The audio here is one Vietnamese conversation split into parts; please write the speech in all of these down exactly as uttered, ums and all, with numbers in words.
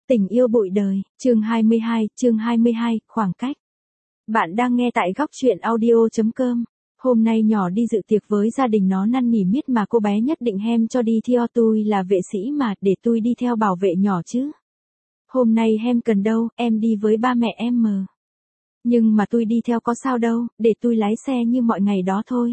Tình yêu bụi đời, chương hai mươi hai, chương hai mươi hai, khoảng cách. Bạn đang nghe tại góc truyện audio chấm com. Hôm nay nhỏ đi dự tiệc với gia đình nó năn nỉ miết mà cô bé nhất định hem cho đi theo tôi là vệ sĩ mà để tôi đi theo bảo vệ nhỏ chứ. Hôm nay hem cần đâu, em đi với ba mẹ em mờ. Nhưng mà tôi đi theo có sao đâu, để tôi lái xe như mọi ngày đó thôi.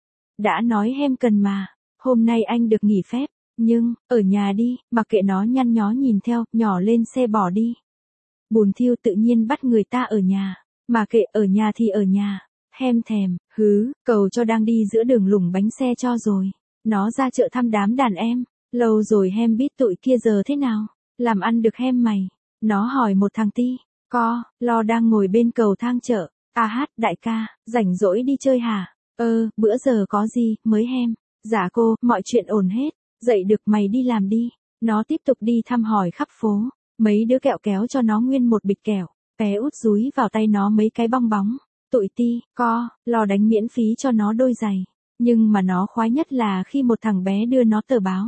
Đã nói hem cần mà, hôm nay anh được nghỉ phép. Nhưng, ở nhà đi, mặc kệ nó nhăn nhó nhìn theo, nhỏ lên xe bỏ đi. Bùn thiêu tự nhiên bắt người ta ở nhà, mà kệ ở nhà thì ở nhà, hem thèm, hứ, cầu cho đang đi giữa đường lủng bánh xe cho rồi. Nó ra chợ thăm đám đàn em, lâu rồi hem biết tụi kia giờ thế nào, làm ăn được hem mày. Nó hỏi một thằng ti, co, lo đang ngồi bên cầu thang chợ, a hát đại ca, rảnh rỗi đi chơi hả? Ơ, bữa giờ có gì, mới hem. Dạ cô, mọi chuyện ổn hết. Dậy được mày đi làm đi. Nó tiếp tục đi thăm hỏi khắp phố. Mấy đứa kẹo kéo cho nó nguyên một bịch kẹo. Bé út dúi vào tay nó mấy cái bong bóng. Tụi ti, co, lo đánh miễn phí cho nó đôi giày. Nhưng mà nó khoái nhất là khi một thằng bé đưa nó tờ báo.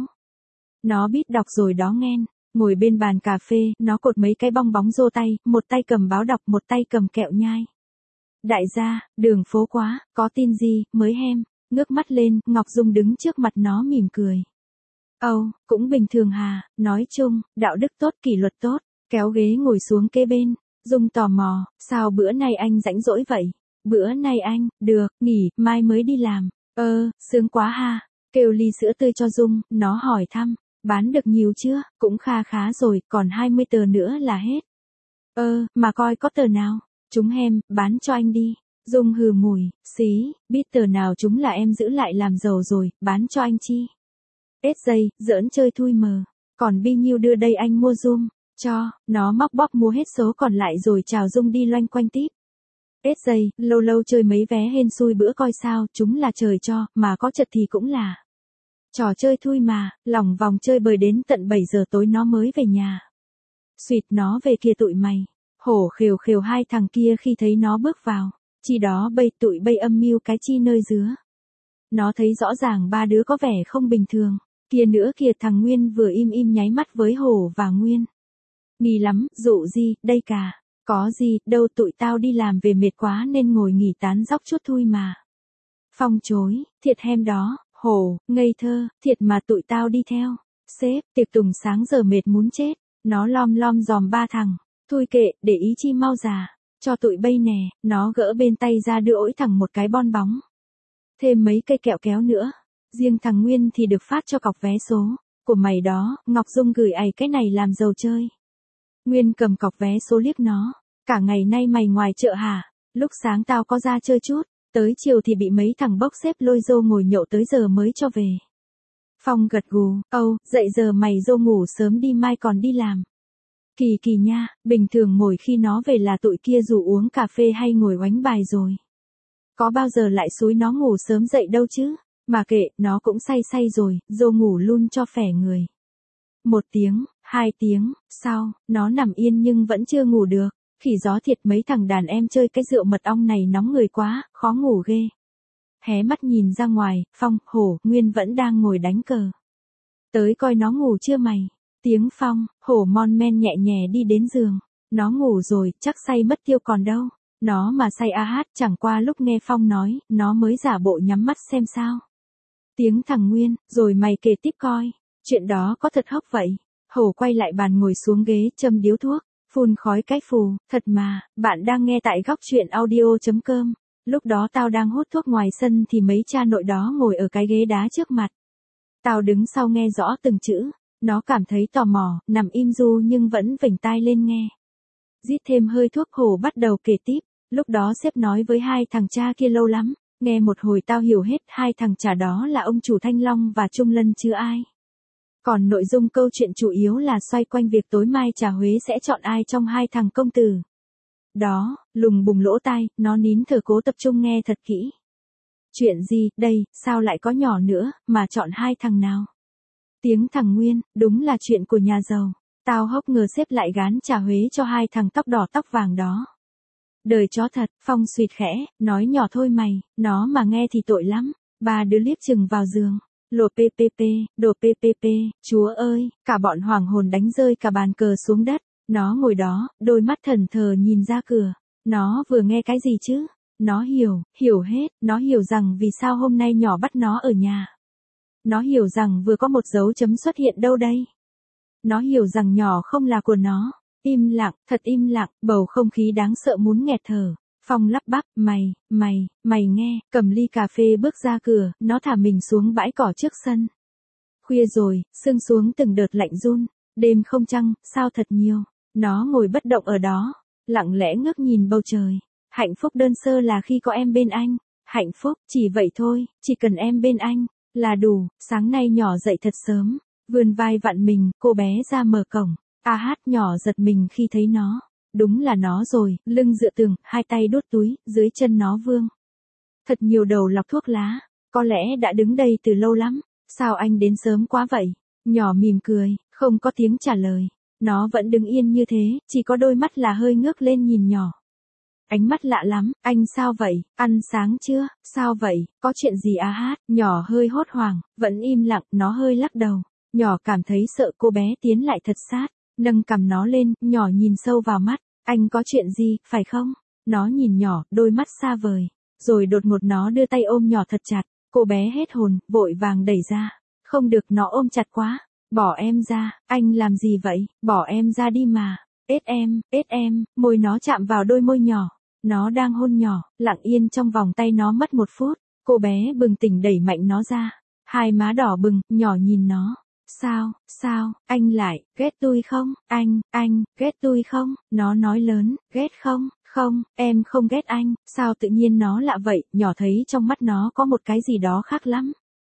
Nó biết đọc rồi đó nghen. Ngồi bên bàn cà phê, nó cột mấy cái bong bóng rô tay, một tay cầm báo đọc, một tay cầm kẹo nhai. Đại gia, đường phố quá, có tin gì, mới hem. Ngước mắt lên, Ngọc Dung đứng trước mặt nó mỉm cười. Âu, oh, cũng bình thường hà, nói chung, đạo đức tốt kỷ luật tốt, kéo ghế ngồi xuống kế bên, Dung tò mò, sao bữa nay anh rảnh rỗi vậy? Bữa nay anh, được, nghỉ, mai mới đi làm, ơ, sướng quá ha, kêu ly sữa tươi cho Dung, nó hỏi thăm, bán được nhiều chưa, cũng kha khá rồi, còn hai mươi tờ nữa là hết. Ơ, mà coi có tờ nào, chúng hem, bán cho anh đi. Dung hừ mùi, xí, biết tờ nào chúng là em giữ lại làm giàu rồi, bán cho anh chi. ét giây, giỡn chơi thui mờ. Còn bi nhiêu đưa đây anh mua Dung. Cho, nó móc bóp mua hết số còn lại rồi chào Dung đi loanh quanh tiếp. ét giây, lâu lâu chơi mấy vé hên xui bữa coi sao, chúng là trời cho, mà có chật thì cũng là. Trò chơi thui mà, lòng vòng chơi bời đến tận bảy giờ tối nó mới về nhà. Xuyệt nó về kia tụi mày. Hổ khều khều hai thằng kia khi thấy nó bước vào. Chi đó bây tụi bây âm mưu cái chi nơi dứa. Nó thấy rõ ràng ba đứa có vẻ không bình thường. Kia nữa kìa thằng Nguyên vừa im im nháy mắt với Hổ và Nguyên. Nghi lắm, dụ gì, đây cả. Có gì, đâu tụi tao đi làm về mệt quá nên ngồi nghỉ tán dóc chút thôi mà. Phong chối, thiệt hem đó, Hổ, ngây thơ, thiệt mà tụi tao đi theo. Sếp, tiệc tùng sáng giờ mệt muốn chết. Nó lom lom dòm ba thằng. Thôi kệ, để ý chi mau già. Cho tụi bây nè, nó gỡ bên tay ra đưa ỗi thằng một cái bon bóng. Thêm mấy cây kẹo kéo nữa. Riêng thằng Nguyên thì được phát cho cọc vé số. Của mày đó, Ngọc Dung gửi ày cái này làm giàu chơi. Nguyên cầm cọc vé số liếc nó. Cả ngày nay mày ngoài chợ hả? Lúc sáng tao có ra chơi chút. Tới chiều thì bị mấy thằng bốc xếp lôi dô ngồi nhậu tới giờ mới cho về. Phong gật gù, âu, oh, dậy giờ mày dô ngủ sớm đi mai còn đi làm. Kỳ kỳ nha, bình thường ngồi khi nó về là tụi kia dù uống cà phê hay ngồi oánh bài rồi. Có bao giờ lại xúi nó ngủ sớm dậy đâu chứ, mà kệ, nó cũng say say rồi, dô ngủ luôn cho phẻ người. Một tiếng, hai tiếng, sau, nó nằm yên nhưng vẫn chưa ngủ được, khỉ gió thiệt mấy thằng đàn em chơi cái rượu mật ong này nóng người quá, khó ngủ ghê. Hé mắt nhìn ra ngoài, Phong, Hổ, Nguyên vẫn đang ngồi đánh cờ. Tới coi nó ngủ chưa mày? Tiếng Phong, Hổ mon men nhẹ nhẹ đi đến giường. Nó ngủ rồi, chắc say mất tiêu còn đâu. Nó mà say a hát chẳng qua lúc nghe Phong nói, nó mới giả bộ nhắm mắt xem sao. Tiếng thằng Nguyên, rồi mày kể tiếp coi. Chuyện đó có thật hóc vậy? Hổ quay lại bàn ngồi xuống ghế châm điếu thuốc, phun khói cái phù. Thật mà, bạn đang nghe tại góc truyện audio chấm com. Lúc đó tao đang hút thuốc ngoài sân thì mấy cha nội đó ngồi ở cái ghế đá trước mặt. Tao đứng sau nghe rõ từng chữ. Nó cảm thấy tò mò, nằm im ru nhưng vẫn vểnh tai lên nghe. Rít thêm hơi thuốc Hổ bắt đầu kể tiếp. Lúc đó sếp nói với hai thằng cha kia lâu lắm. Nghe một hồi tao hiểu hết hai thằng cha đó là ông chủ Thanh Long và Trung Lân chứ ai. Còn nội dung câu chuyện chủ yếu là xoay quanh việc tối mai trà Huế sẽ chọn ai trong hai thằng công tử. Đó, lùng bùng lỗ tai, nó nín thở cố tập trung nghe thật kỹ. Chuyện gì, đây, sao lại có nhỏ nữa, mà chọn hai thằng nào? Tiếng thằng Nguyên, đúng là chuyện của nhà giàu. Tao hốc ngờ xếp lại gán trà Huế cho hai thằng tóc đỏ tóc vàng đó. Đời chó thật, Phong suyệt khẽ, nói nhỏ thôi mày, nó mà nghe thì tội lắm. Ba đứa liếc chừng vào giường. Lồ ppp, đồ ppp, chúa ơi, cả bọn hoàng hồn đánh rơi cả bàn cờ xuống đất. Nó ngồi đó, đôi mắt thần thờ nhìn ra cửa. Nó vừa nghe cái gì chứ? Nó hiểu, hiểu hết, nó hiểu rằng vì sao hôm nay nhỏ bắt nó ở nhà. Nó hiểu rằng vừa có một dấu chấm xuất hiện đâu đây. Nó hiểu rằng nhỏ không là của nó. Im lặng, thật im lặng, bầu không khí đáng sợ muốn nghẹt thở. Phong lắp bắp, mày, mày, mày nghe, cầm ly cà phê bước ra cửa, nó thả mình xuống bãi cỏ trước sân. Khuya rồi, sương xuống từng đợt lạnh run, đêm không trăng, sao thật nhiều. Nó ngồi bất động ở đó, lặng lẽ ngước nhìn bầu trời. Hạnh phúc đơn sơ là khi có em bên anh. Hạnh phúc, chỉ vậy thôi, chỉ cần em bên anh, là đủ. Sáng nay nhỏ dậy thật sớm, vươn vai vặn mình, cô bé ra mở cổng. A hát nhỏ giật mình khi thấy nó. Đúng là nó rồi, lưng dựa tường, hai tay đút túi, dưới chân nó vương. Thật nhiều đầu lọc thuốc lá, có lẽ đã đứng đây từ lâu lắm. Sao anh đến sớm quá vậy? Nhỏ mỉm cười, không có tiếng trả lời. Nó vẫn đứng yên như thế, chỉ có đôi mắt là hơi ngước lên nhìn nhỏ. Ánh mắt lạ lắm, anh sao vậy, ăn sáng chưa, sao vậy, có chuyện gì A hát, nhỏ hơi hốt hoảng, vẫn im lặng, nó hơi lắc đầu. Nhỏ cảm thấy sợ cô bé tiến lại thật sát, nâng cằm nó lên, nhỏ nhìn sâu vào mắt, anh có chuyện gì, phải không? Nó nhìn nhỏ, đôi mắt xa vời, rồi đột ngột nó đưa tay ôm nhỏ thật chặt, cô bé hết hồn, vội vàng đẩy ra, không được nó ôm chặt quá, bỏ em ra, anh làm gì vậy, bỏ em ra đi mà, ết em, ết em, môi nó chạm vào đôi môi nhỏ, nó đang hôn nhỏ, lặng yên trong vòng tay nó mất một phút, cô bé bừng tỉnh đẩy mạnh nó ra, hai má đỏ bừng, nhỏ nhìn nó. Sao, sao, anh lại, ghét tôi không, anh, anh, ghét tôi không, nó nói lớn, ghét không, không, em không ghét anh, sao tự nhiên nó lạ vậy, nhỏ thấy trong mắt nó có một cái gì đó khác lắm.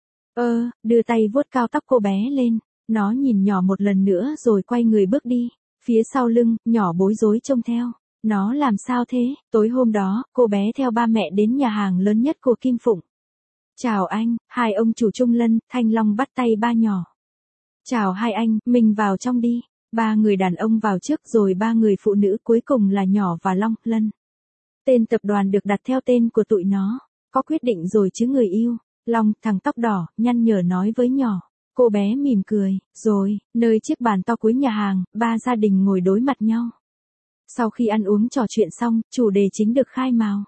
Ơ, đưa tay vuốt cao tóc cô bé lên, nó nhìn nhỏ một lần nữa rồi quay người bước đi, phía sau lưng, nhỏ bối rối trông theo, nó làm sao thế, tối hôm đó, cô bé theo ba mẹ đến nhà hàng lớn nhất của Kim Phụng. Chào anh, hai ông chủ Trung Lân, Thanh Long bắt tay ba nhỏ. Chào hai anh, mình vào trong đi. Ba người đàn ông vào trước rồi ba người phụ nữ cuối cùng là nhỏ và Long, Lân. Tên tập đoàn được đặt theo tên của tụi nó. Có quyết định rồi chứ người yêu. Long, thằng tóc đỏ, nhăn nhở nói với nhỏ. Cô bé mỉm cười, rồi, nơi chiếc bàn to cuối nhà hàng, ba gia đình ngồi đối mặt nhau. Sau khi ăn uống trò chuyện xong, chủ đề chính được khai mào.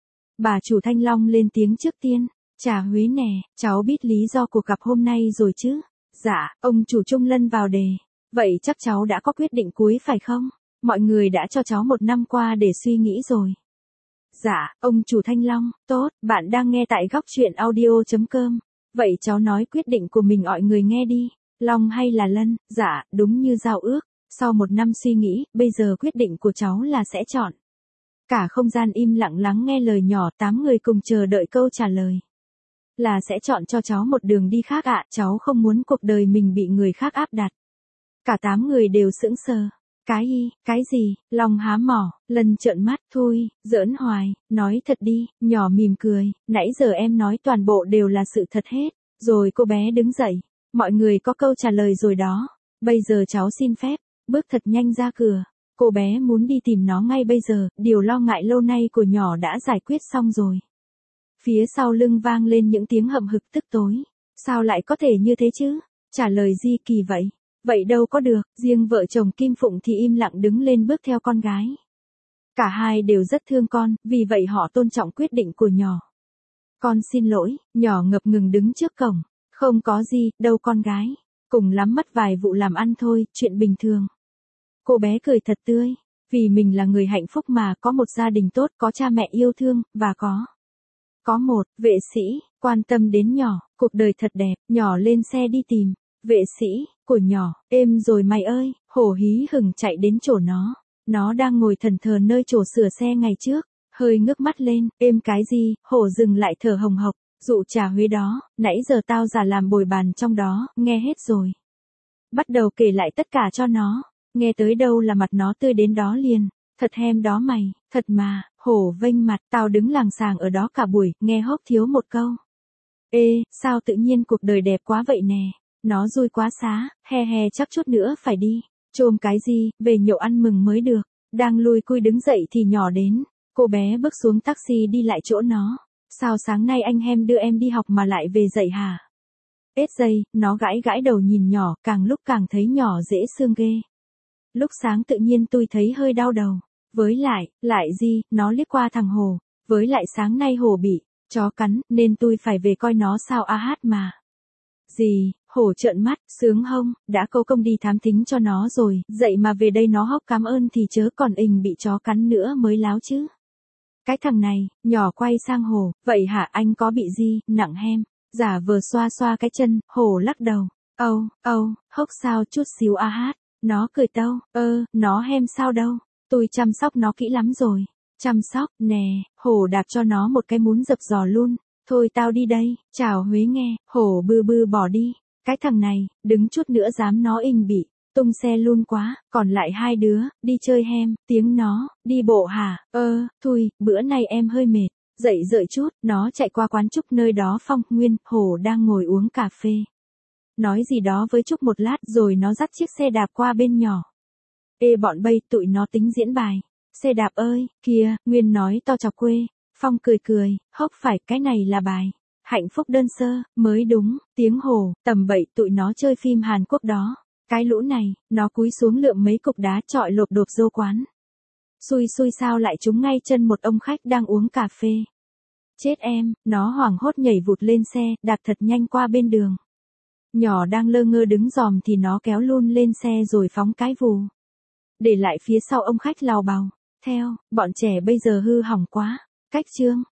Bà chủ Thanh Long lên tiếng trước tiên. Chà Huế nè, cháu biết lý do cuộc gặp hôm nay rồi chứ? Dạ, ông chủ Trung Lân vào đề. Vậy chắc cháu đã có quyết định cuối phải không? Mọi người đã cho cháu một năm qua để suy nghĩ rồi. Dạ, ông chủ Thanh Long, tốt, bạn đang nghe tại góc chuyện audio chấm com. Vậy cháu nói quyết định của mình mọi người nghe đi. Long hay là Lân? Dạ, đúng như giao ước. Sau một năm suy nghĩ, bây giờ quyết định của cháu là sẽ chọn. Cả không gian im lặng lắng nghe lời nhỏ, tám người cùng chờ đợi câu trả lời. Là sẽ chọn cho cháu một đường đi khác ạ, à, cháu không muốn cuộc đời mình bị người khác áp đặt. Cả tám người đều sững sờ. Cái y, cái gì, Long há mỏ, Lân trợn mắt, thôi, giỡn hoài, nói thật đi, nhỏ mỉm cười, nãy giờ em nói toàn bộ đều là sự thật hết. Rồi cô bé đứng dậy, mọi người có câu trả lời rồi đó, bây giờ cháu xin phép, bước thật nhanh ra cửa. Cô bé muốn đi tìm nó ngay bây giờ, điều lo ngại lâu nay của nhỏ đã giải quyết xong rồi. Phía sau lưng vang lên những tiếng hậm hực tức tối. Sao lại có thể như thế chứ? Trả lời gì kỳ vậy? Vậy đâu có được, riêng vợ chồng Kim Phụng thì im lặng đứng lên bước theo con gái. Cả hai đều rất thương con, vì vậy họ tôn trọng quyết định của nhỏ. Con xin lỗi, nhỏ ngập ngừng đứng trước cổng. Không có gì, đâu con gái. Cùng lắm mất vài vụ làm ăn thôi, chuyện bình thường. Cô bé cười thật tươi, vì mình là người hạnh phúc mà, có một gia đình tốt, có cha mẹ yêu thương, và có. Có một, vệ sĩ, quan tâm đến nhỏ, cuộc đời thật đẹp, nhỏ lên xe đi tìm. Vệ sĩ, của nhỏ, êm rồi mày ơi, hổ hí hửng chạy đến chỗ nó. Nó đang ngồi thần thờ nơi chỗ sửa xe ngày trước, hơi ngước mắt lên, êm cái gì, hổ dừng lại thở hồng hộc, dụ trà Huế đó, nãy giờ tao giả làm bồi bàn trong đó, nghe hết rồi. Bắt đầu kể lại tất cả cho nó, nghe tới đâu là mặt nó tươi đến đó liền, thật hem đó mày, thật mà, hổ vênh mặt, tao đứng làng sàng ở đó cả buổi, nghe hốc thiếu một câu. Ê, sao tự nhiên cuộc đời đẹp quá vậy nè, nó vui quá xá, he he chắc chút nữa phải đi, chôm cái gì, về nhậu ăn mừng mới được, đang lùi cui đứng dậy thì nhỏ đến, cô bé bước xuống taxi đi lại chỗ nó, sao sáng nay anh hem đưa em đi học mà lại về dậy hả? Ết giây, nó gãi gãi đầu nhìn nhỏ, càng lúc càng thấy nhỏ dễ thương ghê. Lúc sáng tự nhiên tôi thấy hơi đau đầu. Với lại, lại gì, nó liếc qua thằng Hổ. Với lại sáng nay Hổ bị chó cắn, nên tôi phải về coi nó sao a hát mà. Gì, Hổ trợn mắt, sướng hông, đã câu công đi thám thính cho nó rồi, dậy mà về đây nó hóc cảm ơn thì chớ còn ình bị chó cắn nữa mới láo chứ. Cái thằng này, nhỏ quay sang Hổ, vậy hả anh có bị gì, nặng hem, giả vờ xoa xoa cái chân, Hổ lắc đầu, âu, âu, hốc sao chút xíu a hát, nó cười tâu, ơ, nó hem sao đâu, tôi chăm sóc nó kỹ lắm rồi, chăm sóc, nè, Hổ đạp cho nó một cái muốn dập giò luôn. Thôi tao đi đây, chào Huế nghe, Hổ bư bư bỏ đi. Cái thằng này, đứng chút nữa dám nó ình bị, tung xe luôn quá, còn lại hai đứa, đi chơi hem, tiếng nó, đi bộ hả, ơ, thôi, bữa nay em hơi mệt, dậy dợi chút, nó chạy qua quán Trúc nơi đó Phong, Nguyên, Hổ đang ngồi uống cà phê. Nói gì đó với Trúc một lát rồi nó dắt chiếc xe đạp qua bên nhỏ. Ê bọn bây, tụi nó tính diễn bài, xe đạp ơi, kìa, Nguyên nói to chọc quê. Phong cười cười, hốc phải, cái này là bài hạnh phúc đơn sơ, mới đúng, tiếng Hổ, tầm bậy tụi nó chơi phim Hàn Quốc đó. Cái lũ này, nó cúi xuống lượm mấy cục đá trọi lộp độp vô quán. Xui xui sao lại trúng ngay chân một ông khách đang uống cà phê. Chết em, nó hoảng hốt nhảy vụt lên xe, đạp thật nhanh qua bên đường. Nhỏ đang lơ ngơ đứng dòm thì nó kéo luôn lên xe rồi phóng cái vù. Để lại phía sau ông khách lào bào. Theo, bọn trẻ bây giờ hư hỏng quá. Cách chương